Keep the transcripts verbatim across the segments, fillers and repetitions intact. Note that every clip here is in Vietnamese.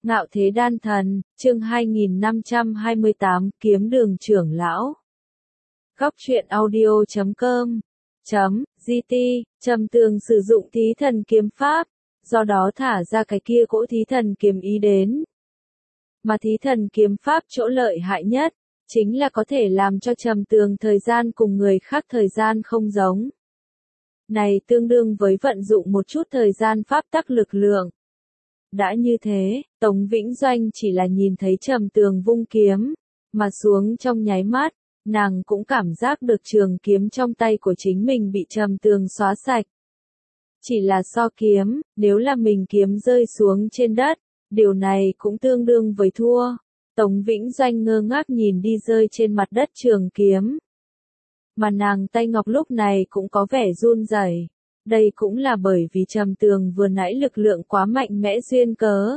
Ngạo Thế Đan Thần, chương hai nghìn năm trăm hai mươi tám, Kiếm Đường Trưởng Lão. Góc truyện audio chấm com chấm gt, Trầm Tường sử dụng thí thần kiếm pháp, do đó thả ra cái kia cỗ thí thần kiếm ý đến. Mà thí thần kiếm pháp chỗ lợi hại nhất, chính là có thể làm cho Trầm Tường thời gian cùng người khác thời gian không giống. Này tương đương với vận dụng một chút thời gian pháp tắc lực lượng. Đã như thế, Tống Vĩnh Doanh chỉ là nhìn thấy Trầm Tường vung kiếm, mà xuống trong nháy mắt, nàng cũng cảm giác được trường kiếm trong tay của chính mình bị Trầm Tường xóa sạch. Chỉ là so kiếm, nếu là mình kiếm rơi xuống trên đất, điều này cũng tương đương với thua. Tống Vĩnh Doanh ngơ ngác nhìn đi rơi trên mặt đất trường kiếm. Mà nàng tay ngọc lúc này cũng có vẻ run rẩy. Đây cũng là bởi vì Trầm Tường vừa nãy lực lượng quá mạnh mẽ duyên cớ.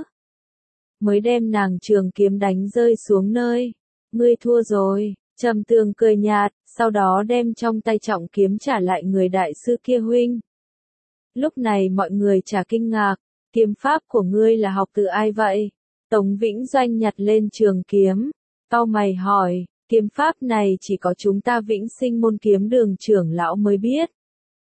Mới đem nàng trường kiếm đánh rơi xuống nơi. Ngươi thua rồi, Trầm Tường cười nhạt, sau đó đem trong tay trọng kiếm trả lại người đại sư kia huynh. Lúc này mọi người chả kinh ngạc, kiếm pháp của ngươi là học từ ai vậy? Tống Vĩnh Doanh nhặt lên trường kiếm, cau mày hỏi, kiếm pháp này chỉ có chúng ta Vĩnh Sinh môn kiếm đường trưởng lão mới biết.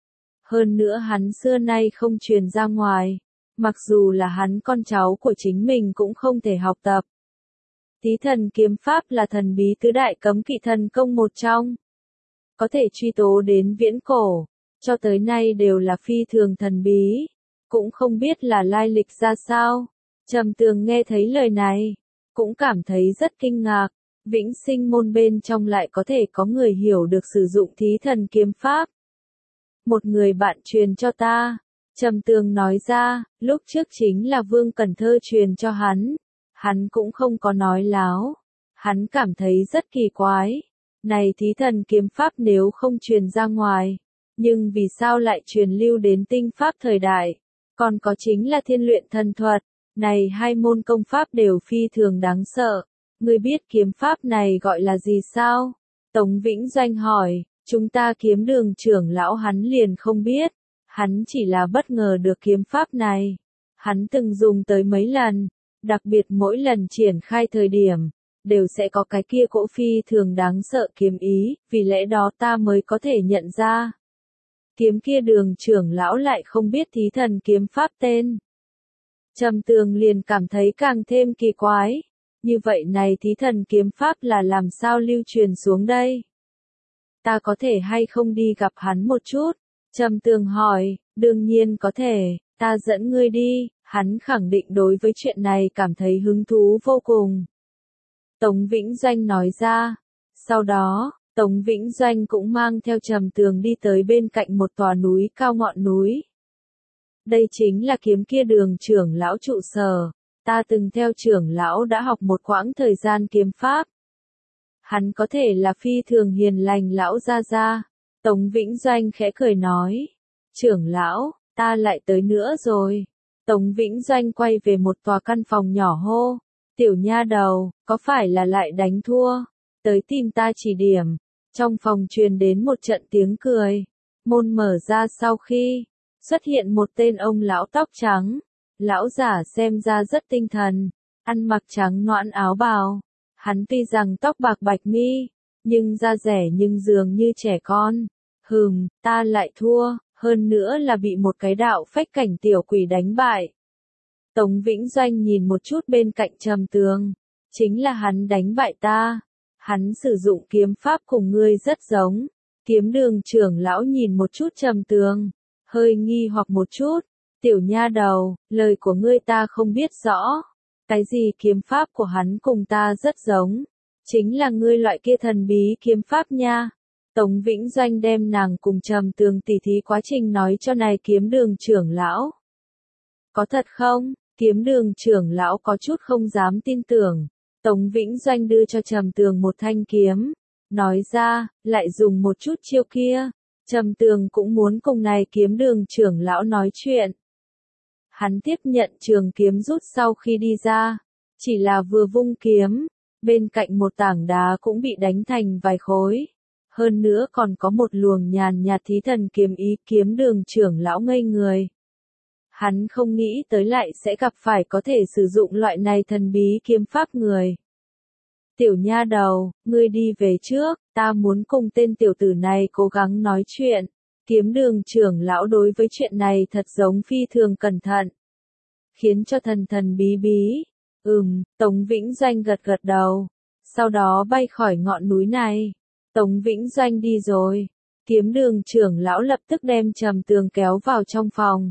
Hơn nữa hắn xưa nay không truyền ra ngoài, mặc dù là hắn con cháu của chính mình cũng không thể học tập. Thí thần kiếm pháp là thần bí tứ đại cấm kỵ thần công một trong. Có thể truy tố đến viễn cổ, cho tới nay đều là phi thường thần bí, cũng không biết là lai lịch ra sao. Trầm Tường nghe thấy lời này, cũng cảm thấy rất kinh ngạc, Vĩnh Sinh môn bên trong lại có thể có người hiểu được sử dụng thí thần kiếm pháp. Một người bạn truyền cho ta, Trầm Tường nói ra, lúc trước chính là Vương Cẩn Thơ truyền cho hắn, hắn cũng không có nói láo, hắn cảm thấy rất kỳ quái, này thí thần kiếm pháp nếu không truyền ra ngoài, nhưng vì sao lại truyền lưu đến tinh pháp thời đại, còn có chính là thiên luyện thần thuật, này hai môn công pháp đều phi thường đáng sợ, ngươi biết kiếm pháp này gọi là gì sao? Tống Vĩnh Doanh hỏi. Chúng ta kiếm đường trưởng lão hắn liền không biết, hắn chỉ là bất ngờ được kiếm pháp này. Hắn từng dùng tới mấy lần, đặc biệt mỗi lần triển khai thời điểm, đều sẽ có cái kia cỗ phi thường đáng sợ kiếm ý, vì lẽ đó ta mới có thể nhận ra. Kiếm kia đường trưởng lão lại không biết thí thần kiếm pháp tên. Trầm Tường liền cảm thấy càng thêm kỳ quái, như vậy này thí thần kiếm pháp là làm sao lưu truyền xuống đây? Ta có thể hay không đi gặp hắn một chút? Trầm Tường hỏi, đương nhiên có thể, ta dẫn ngươi đi, hắn khẳng định đối với chuyện này cảm thấy hứng thú vô cùng. Tống Vĩnh Doanh nói ra, sau đó, Tống Vĩnh Doanh cũng mang theo Trầm Tường đi tới bên cạnh một tòa núi cao ngọn núi. Đây chính là kiếm kia đường trưởng lão trụ sở, ta từng theo trưởng lão đã học một quãng thời gian kiếm pháp. Hắn có thể là phi thường hiền lành lão gia gia. Tống Vĩnh Doanh khẽ cười nói. Trưởng lão, ta lại tới nữa rồi. Tống Vĩnh Doanh quay về một tòa căn phòng nhỏ hô. Tiểu nha đầu, có phải là lại đánh thua? Tới tìm ta chỉ điểm. Trong phòng truyền đến một trận tiếng cười. Môn mở ra sau khi xuất hiện một tên ông lão tóc trắng. Lão giả xem ra rất tinh thần. Ăn mặc trắng noãn áo bào. Hắn tuy rằng tóc bạc bạch mi, nhưng da rẻ nhưng dường như trẻ con. Hừm, ta lại thua, hơn nữa là bị một cái đạo phách cảnh tiểu quỷ đánh bại. Tống Vĩnh Doanh nhìn một chút bên cạnh Trầm Tường. Chính là hắn đánh bại ta. Hắn sử dụng kiếm pháp cùng ngươi rất giống. Kiếm đường trưởng lão nhìn một chút Trầm Tường. Hơi nghi hoặc một chút. Tiểu nha đầu, lời của ngươi ta không biết rõ. Cái gì kiếm pháp của hắn cùng ta rất giống, chính là ngươi loại kia thần bí kiếm pháp nha. Tống Vĩnh Doanh đem nàng cùng Trầm Tường tỉ thí quá trình nói cho này kiếm đường trưởng lão. Có thật không? Kiếm đường trưởng lão có chút không dám tin tưởng. Tống Vĩnh Doanh đưa cho Trầm Tường một thanh kiếm, nói ra, lại dùng một chút chiêu kia. Trầm Tường cũng muốn cùng này kiếm đường trưởng lão nói chuyện. Hắn tiếp nhận trường kiếm rút sau khi đi ra, chỉ là vừa vung kiếm, bên cạnh một tảng đá cũng bị đánh thành vài khối. Hơn nữa còn có một luồng nhàn nhạt thí thần kiếm ý, kiếm đường trưởng lão ngây người. Hắn không nghĩ tới lại sẽ gặp phải có thể sử dụng loại này thần bí kiếm pháp người. Tiểu nha đầu, ngươi đi về trước, ta muốn cùng tên tiểu tử này cố gắng nói chuyện. Kiếm đường trưởng lão đối với chuyện này thật giống phi thường cẩn thận. Khiến cho thần thần bí bí. Ừm, Tống Vĩnh Doanh gật gật đầu. Sau đó bay khỏi ngọn núi này. Tống Vĩnh Doanh đi rồi. Kiếm đường trưởng lão lập tức đem Trầm Tường kéo vào trong phòng.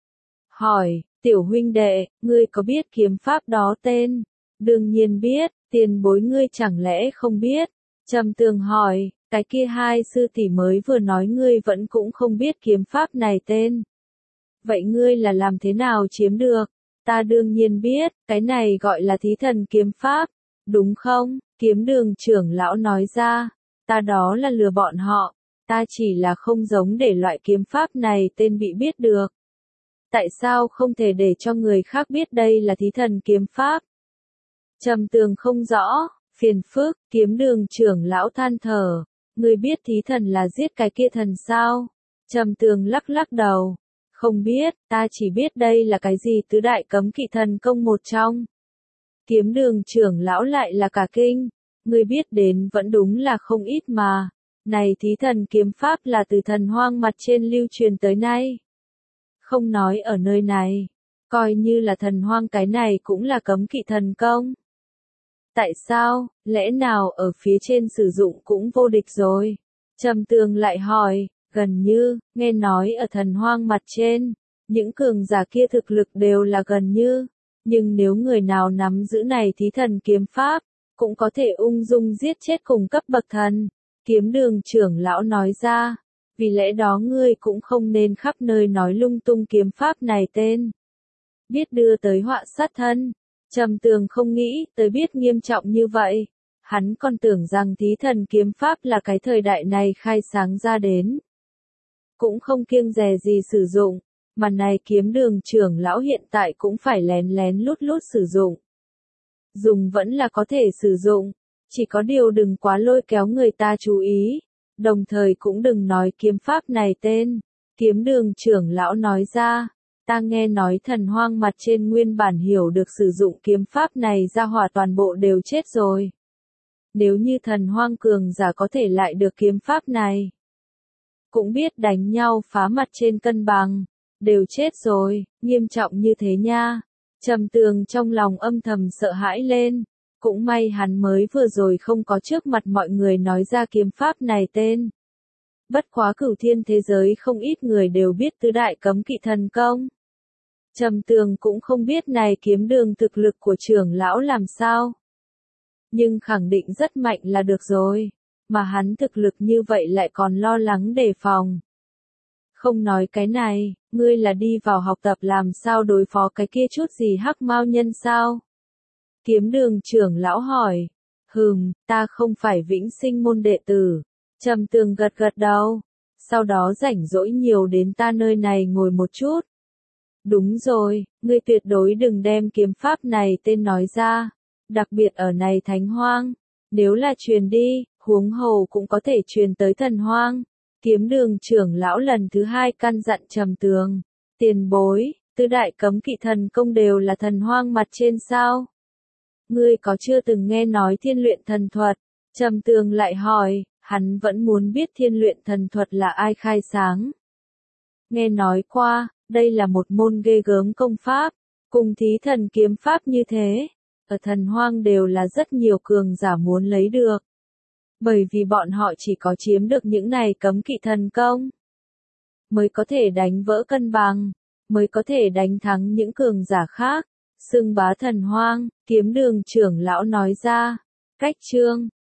Hỏi, tiểu huynh đệ, ngươi có biết kiếm pháp đó tên? Đương nhiên biết, tiền bối ngươi chẳng lẽ không biết? Trầm Tường hỏi, cái kia hai sư tỷ mới vừa nói ngươi vẫn cũng không biết kiếm pháp này tên. Vậy ngươi là làm thế nào chiếm được? Ta đương nhiên biết, cái này gọi là thí thần kiếm pháp, đúng không? Kiếm đường trưởng lão nói ra, ta đó là lừa bọn họ, ta chỉ là không giống để loại kiếm pháp này tên bị biết được. Tại sao không thể để cho người khác biết đây là thí thần kiếm pháp? Trầm Tường không rõ, phiền phức, kiếm đường trưởng lão than thở, ngươi biết thí thần là giết cái kia thần sao? Trầm Tường lắc lắc đầu, không biết, ta chỉ biết đây là cái gì tứ đại cấm kỵ thần công một trong. Kiếm đường trưởng lão lại là cả kinh, ngươi biết đến vẫn đúng là không ít mà, này thí thần kiếm pháp là từ thần hoang mặt trên lưu truyền tới nay. Không nói ở nơi này, coi như là thần hoang cái này cũng là cấm kỵ thần công. Tại sao, lẽ nào ở phía trên sử dụng cũng vô địch rồi? Trầm Tường lại hỏi, gần như, nghe nói ở thần hoang mặt trên, những cường giả kia thực lực đều là gần như, nhưng nếu người nào nắm giữ này thí thần kiếm pháp, cũng có thể ung dung giết chết cùng cấp bậc thần. Kiếm đường trưởng lão nói ra, vì lẽ đó ngươi cũng không nên khắp nơi nói lung tung kiếm pháp này tên. Biết đưa tới họa sát thân. Trầm Tường không nghĩ tới biết nghiêm trọng như vậy. Hắn còn tưởng rằng thí thần kiếm pháp là cái thời đại này khai sáng ra đến. Cũng không kiêng dè gì sử dụng, mà này kiếm đường trưởng lão hiện tại cũng phải lén lén lút lút sử dụng. Dùng vẫn là có thể sử dụng, chỉ có điều đừng quá lôi kéo người ta chú ý, đồng thời cũng đừng nói kiếm pháp này tên. Kiếm đường trưởng lão nói ra, ta nghe nói thần hoang mặt trên nguyên bản hiểu được sử dụng kiếm pháp này ra hỏa toàn bộ đều chết rồi. Nếu như thần hoang cường giả có thể lại được kiếm pháp này, cũng biết đánh nhau phá mặt trên cân bằng, đều chết rồi, nghiêm trọng như thế nha. Trầm Tường trong lòng âm thầm sợ hãi lên, cũng may hắn mới vừa rồi không có trước mặt mọi người nói ra kiếm pháp này tên. Bất quá cửu thiên thế giới không ít người đều biết tứ đại cấm kỵ thần công. Trầm Tường cũng không biết này kiếm đường thực lực của trưởng lão làm sao. Nhưng khẳng định rất mạnh là được rồi, mà hắn thực lực như vậy lại còn lo lắng đề phòng. Không nói cái này, ngươi là đi vào học tập làm sao đối phó cái kia chút gì hắc mao nhân sao? Kiếm đường trưởng lão hỏi, hừm, ta không phải vĩnh sinh môn đệ tử. Trầm Tường gật gật đầu, sau đó rảnh rỗi nhiều đến ta nơi này ngồi một chút. Đúng rồi, ngươi tuyệt đối đừng đem kiếm pháp này tên nói ra, đặc biệt ở này thánh hoang, nếu là truyền đi, huống hồ cũng có thể truyền tới thần hoang. Kiếm đường trưởng lão lần thứ hai căn dặn Trầm Tường, tiền bối, tứ đại cấm kỵ thần công đều là thần hoang mặt trên sao? Ngươi có chưa từng nghe nói thiên luyện thần thuật? Trầm Tường lại hỏi, hắn vẫn muốn biết thiên luyện thần thuật là ai khai sáng. Nghe nói qua, đây là một môn ghê gớm công pháp, cùng thí thần kiếm pháp như thế, ở thần hoang đều là rất nhiều cường giả muốn lấy được. Bởi vì bọn họ chỉ có chiếm được những này cấm kỵ thần công, mới có thể đánh vỡ cân bằng, mới có thể đánh thắng những cường giả khác. Xưng bá thần hoang, kiếm đường trưởng lão nói ra. Cách chương